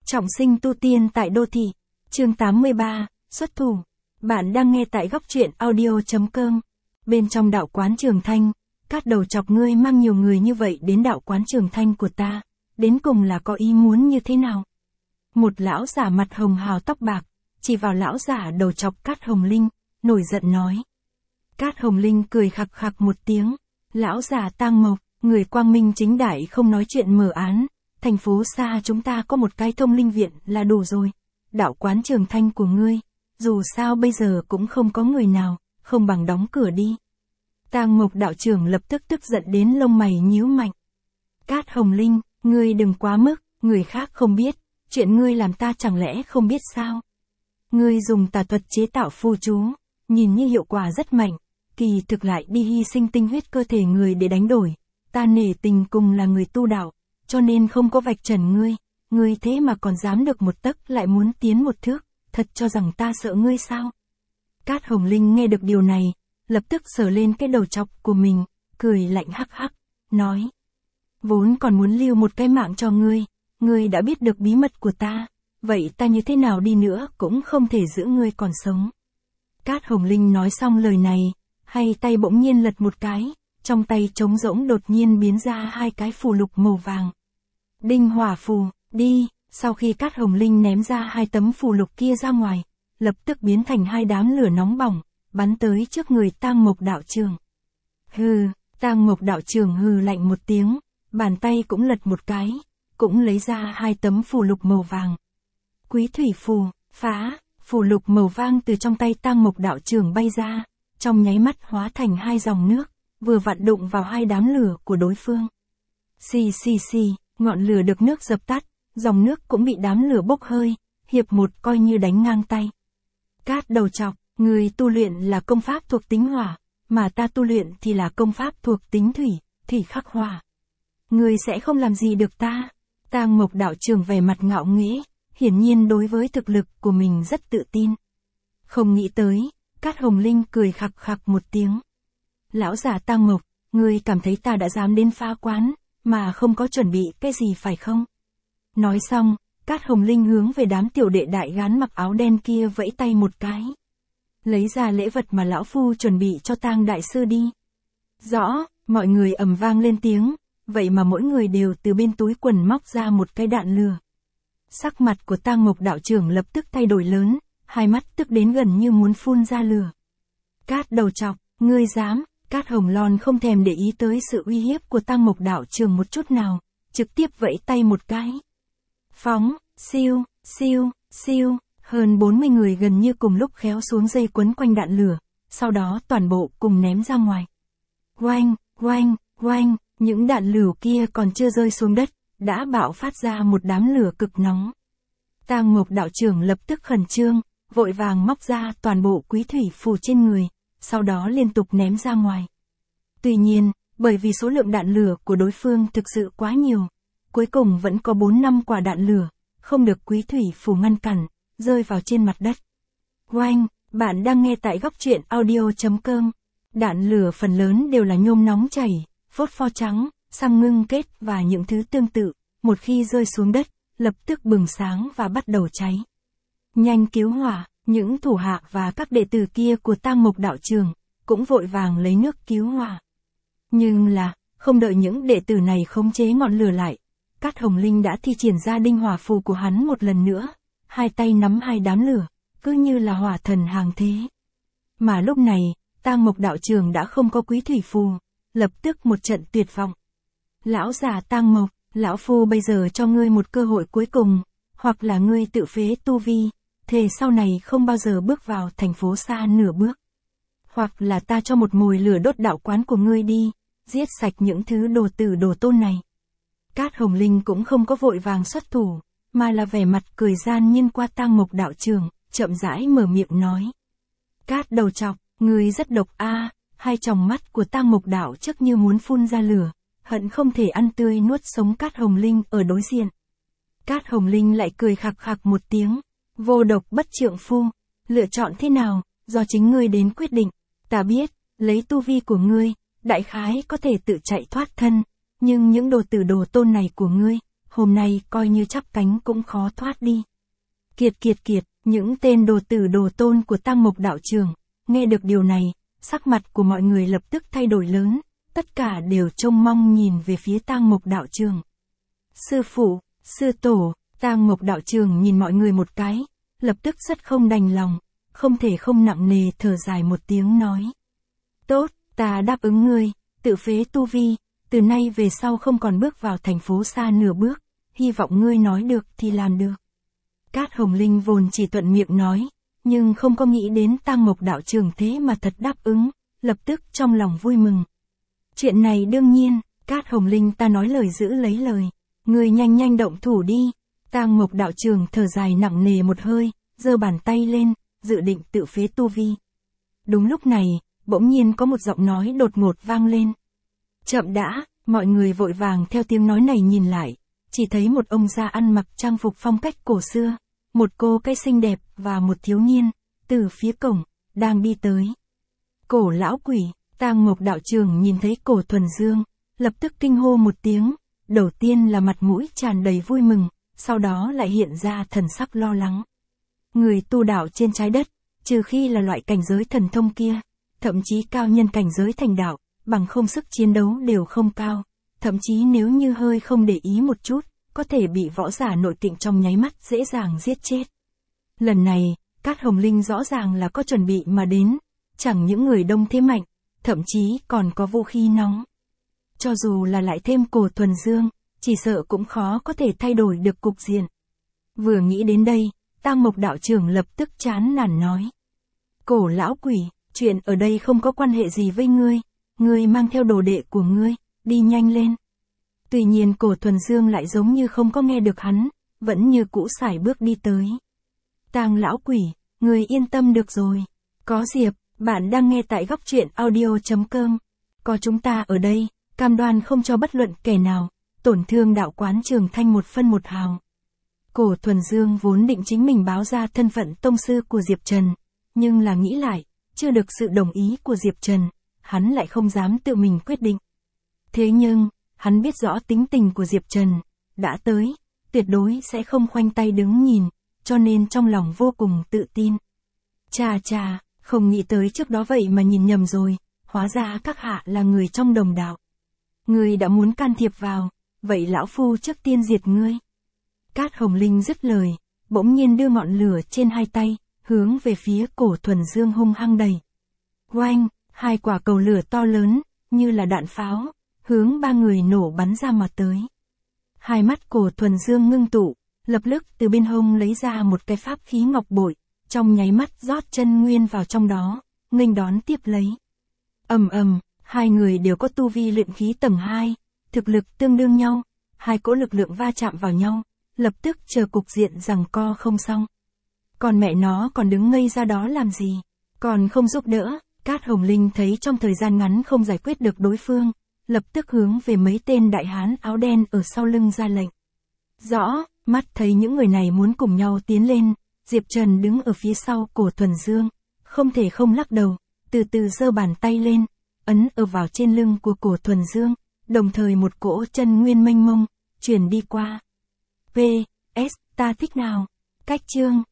Trọng sinh tu tiên tại đô thị. Chương 83, xuất thủ. Bạn đang nghe tại góc truyện audio.com. Bên trong đạo quán Trường Thanh, Cát đầu chọc ngươi mang nhiều người như vậy đến đạo quán Trường Thanh của ta, đến cùng là có ý muốn như thế nào? Một lão giả mặt hồng hào tóc bạc, chỉ vào lão giả đầu chọc Cát Hồng Linh, nổi giận nói. Cát Hồng Linh cười khặc khặc một tiếng, lão giả Tang Mộc, người quang minh chính đại không nói chuyện mờ án. Thành phố xa chúng ta có một cái thông linh viện là đủ rồi. Đạo quán Trường Thanh của ngươi, dù sao bây giờ cũng không có người nào, không bằng đóng cửa đi. Tang Mộc đạo trưởng lập tức tức giận đến lông mày nhíu mạnh. Cát Hồng Linh, ngươi đừng quá mức, người khác không biết, chuyện ngươi làm ta chẳng lẽ không biết sao? Ngươi dùng tà thuật chế tạo phù chú, nhìn như hiệu quả rất mạnh, kỳ thực lại đi hy sinh tinh huyết cơ thể người để đánh đổi. Ta nể tình cùng là người tu đạo, cho nên không có vạch trần ngươi thế mà còn dám được một tấc lại muốn tiến một thước, thật cho rằng ta sợ ngươi sao? Cát Hồng Linh nghe được điều này, lập tức sờ lên cái đầu chọc của mình, cười lạnh hắc hắc, nói. Vốn còn muốn lưu một cái mạng cho ngươi đã biết được bí mật của ta, vậy ta như thế nào đi nữa cũng không thể giữ ngươi còn sống. Cát Hồng Linh nói xong lời này, hay tay bỗng nhiên lật một cái, trong tay trống rỗng đột nhiên biến ra hai cái phù lục màu vàng. Đinh hỏa phù, đi, sau khi Cát Hồng Linh ném ra hai tấm phù lục kia ra ngoài, lập tức biến thành hai đám lửa nóng bỏng, bắn tới trước người Tang Mộc đạo trưởng. Hừ, Tang Mộc đạo trưởng hừ lạnh một tiếng, bàn tay cũng lật một cái, cũng lấy ra hai tấm phù lục màu vàng. Quý thủy phù, phá, phù lục màu vàng từ trong tay Tang Mộc đạo trưởng bay ra, trong nháy mắt hóa thành hai dòng nước, vừa vặn đụng vào hai đám lửa của đối phương. Xì xì xì, ngọn lửa được nước dập tắt, dòng nước cũng bị đám lửa bốc hơi, hiệp một coi như đánh ngang tay. Cát đầu chọc, người tu luyện là công pháp thuộc tính hỏa, mà ta tu luyện thì là công pháp thuộc tính thủy, thủy khắc hỏa. Người sẽ không làm gì được ta. Tang Mộc đạo trưởng vẻ mặt ngạo nghễ, hiển nhiên đối với thực lực của mình rất tự tin. Không nghĩ tới, Cát Hồng Linh cười khặc khặc một tiếng. Lão già Tang Mộc, ngươi cảm thấy ta đã dám đến phá quán, mà không có chuẩn bị cái gì phải không? Nói xong, Cát Hồng Linh hướng về đám tiểu đệ đại gán mặc áo đen kia vẫy tay một cái. Lấy ra lễ vật mà lão phu chuẩn bị cho Tang đại sư đi. Rõ, mọi người ầm vang lên tiếng, vậy mà mỗi người đều từ bên túi quần móc ra một cái đạn lửa. Sắc mặt của Tang Mộc đạo trưởng lập tức thay đổi lớn, hai mắt tức đến gần như muốn phun ra lửa. Cát đầu chọc, ngươi dám? Cát Hồng Lon không thèm để ý tới sự uy hiếp của Tang Mộc đạo trưởng một chút nào, trực tiếp vẫy tay một cái. Phóng, siêu, siêu, siêu, hơn 40 người gần như cùng lúc khéo xuống dây quấn quanh đạn lửa, sau đó toàn bộ cùng ném ra ngoài. Oanh, oanh, oanh, những đạn lửa kia còn chưa rơi xuống đất, đã bạo phát ra một đám lửa cực nóng. Tang Mộc đạo trưởng lập tức khẩn trương, vội vàng móc ra toàn bộ quý thủy phù trên người, sau đó liên tục ném ra ngoài. Tuy nhiên, bởi vì số lượng đạn lửa của đối phương thực sự quá nhiều, cuối cùng vẫn có 4-5 quả đạn lửa, không được quý thủy phù ngăn cản, rơi vào trên mặt đất. Oanh, bạn đang nghe tại góc truyện audio.com. Đạn lửa phần lớn đều là nhôm nóng chảy, phốt pho trắng, xăng ngưng kết và những thứ tương tự, một khi rơi xuống đất, lập tức bừng sáng và bắt đầu cháy. Nhanh cứu hỏa, những thủ hạ và các đệ tử kia của Tang Mộc đạo trưởng cũng vội vàng lấy nước cứu hỏa. Nhưng là, không đợi những đệ tử này khống chế ngọn lửa lại, Cát Hồng Linh đã thi triển ra đinh hỏa phù của hắn một lần nữa, hai tay nắm hai đám lửa, cứ như là hỏa thần hàng thế. Mà lúc này, Tang Mộc đạo trưởng đã không có quý thủy phù, lập tức một trận tuyệt vọng. Lão già Tang Mộc, lão phu bây giờ cho ngươi một cơ hội cuối cùng, hoặc là ngươi tự phế tu vi, thề sau này không bao giờ bước vào thành phố xa nửa bước. Hoặc là ta cho một mồi lửa đốt đạo quán của ngươi đi, giết sạch những thứ đồ tử đồ tôn này. Cát Hồng Linh cũng không có vội vàng xuất thủ, mà là vẻ mặt cười gian nhiên qua Tang Mộc đạo trưởng, chậm rãi mở miệng nói. Cát đầu chọc, ngươi rất độc a. Hai tròng mắt của Tang Mộc đạo trước như muốn phun ra lửa, hận không thể ăn tươi nuốt sống Cát Hồng Linh ở đối diện. Cát Hồng Linh lại cười khặc khặc một tiếng, vô độc bất trượng phu, lựa chọn thế nào, do chính ngươi đến quyết định. Ta biết, lấy tu vi của ngươi, đại khái có thể tự chạy thoát thân, nhưng những đồ tử đồ tôn này của ngươi, hôm nay coi như chắp cánh cũng khó thoát đi. Kiệt kiệt kiệt, những tên đồ tử đồ tôn của Tang Mộc đạo trưởng, nghe được điều này, sắc mặt của mọi người lập tức thay đổi lớn, tất cả đều trông mong nhìn về phía Tang Mộc đạo trưởng. Sư phụ, sư tổ, Tang Mộc đạo trưởng nhìn mọi người một cái, lập tức rất không đành lòng, không thể không nặng nề thở dài một tiếng nói. Tốt, ta đáp ứng ngươi, tự phế tu vi, từ nay về sau không còn bước vào thành phố xa nửa bước, hy vọng ngươi nói được thì làm được. Cát Hồng Linh vốn chỉ thuận miệng nói, nhưng không có nghĩ đến Tang Mộc đạo trưởng thế mà thật đáp ứng, lập tức trong lòng vui mừng. Chuyện này đương nhiên, Cát Hồng Linh ta nói lời giữ lấy lời, ngươi nhanh nhanh động thủ đi. Tang Mộc đạo trưởng thở dài nặng nề một hơi, giơ bàn tay lên, dự định tự phế tu vi. Đúng lúc này, bỗng nhiên có một giọng nói đột ngột vang lên. Chậm đã, mọi người vội vàng theo tiếng nói này nhìn lại, chỉ thấy một ông già ăn mặc trang phục phong cách cổ xưa, một cô gái xinh đẹp và một thiếu niên, từ phía cổng, đang đi tới. Cổ lão quỷ, Tang Mộc đạo trưởng nhìn thấy Cổ Thuần Dương, lập tức kinh hô một tiếng, đầu tiên là mặt mũi tràn đầy vui mừng, sau đó lại hiện ra thần sắc lo lắng. Người tu đạo trên trái đất, trừ khi là loại cảnh giới thần thông kia, thậm chí cao nhân cảnh giới thành đạo, bằng không sức chiến đấu đều không cao, thậm chí nếu như hơi không để ý một chút, có thể bị võ giả nội kình trong nháy mắt dễ dàng giết chết. Lần này, Cát Hồng Linh rõ ràng là có chuẩn bị mà đến, chẳng những người đông thế mạnh, thậm chí còn có vũ khí nóng. Cho dù là lại thêm Cổ Thuần Dương, chỉ sợ cũng khó có thể thay đổi được cục diện. Vừa nghĩ đến đây, Tang Mộc đạo trưởng lập tức chán nản nói. Cổ lão quỷ, chuyện ở đây không có quan hệ gì với ngươi mang theo đồ đệ của ngươi, đi nhanh lên. Tuy nhiên Cổ Thuần Dương lại giống như không có nghe được hắn, vẫn như cũ sải bước đi tới. Tang lão quỷ, ngươi yên tâm được rồi. Có Diệp, bạn đang nghe tại góc truyện audio.com. Có chúng ta ở đây, cam đoan không cho bất luận kẻ nào tổn thương đạo quán Trường Thanh một phân một hào. Cổ Thuần Dương vốn định chính mình báo ra thân phận tông sư của Diệp Trần, nhưng là nghĩ lại, chưa được sự đồng ý của Diệp Trần, hắn lại không dám tự mình quyết định. Thế nhưng, hắn biết rõ tính tình của Diệp Trần, đã tới, tuyệt đối sẽ không khoanh tay đứng nhìn, cho nên trong lòng vô cùng tự tin. Chà chà, không nghĩ tới trước đó vậy mà nhìn nhầm rồi, hóa ra các hạ là người trong đồng đạo. Ngươi đã muốn can thiệp vào, vậy lão phu trước tiên diệt ngươi. Cát Hồng Linh dứt lời, bỗng nhiên đưa ngọn lửa trên hai tay, hướng về phía Cổ Thuần Dương hung hăng đẩy. Oanh, hai quả cầu lửa to lớn, như là đạn pháo, hướng ba người nổ bắn ra mà tới. Hai mắt Cổ Thuần Dương ngưng tụ, lập tức từ bên hông lấy ra một cái pháp khí ngọc bội, trong nháy mắt rót chân nguyên vào trong đó, nghênh đón tiếp lấy. Ầm ầm, hai người đều có tu vi luyện khí tầng 2, thực lực tương đương nhau, hai cỗ lực lượng va chạm vào nhau, lập tức chờ cục diện giằng co không xong. Còn mẹ nó còn đứng ngây ra đó làm gì, còn không giúp đỡ. Cát Hồng Linh thấy trong thời gian ngắn không giải quyết được đối phương, lập tức hướng về mấy tên đại hán áo đen ở sau lưng ra lệnh. Rõ, mắt thấy những người này muốn cùng nhau tiến lên, Diệp Trần đứng ở phía sau Cổ Thuần Dương, không thể không lắc đầu, từ từ giơ bàn tay lên, ấn ở vào trên lưng của Cổ Thuần Dương, đồng thời một cỗ chân nguyên mênh mông truyền đi qua. PS, ta thích nào. Cách chương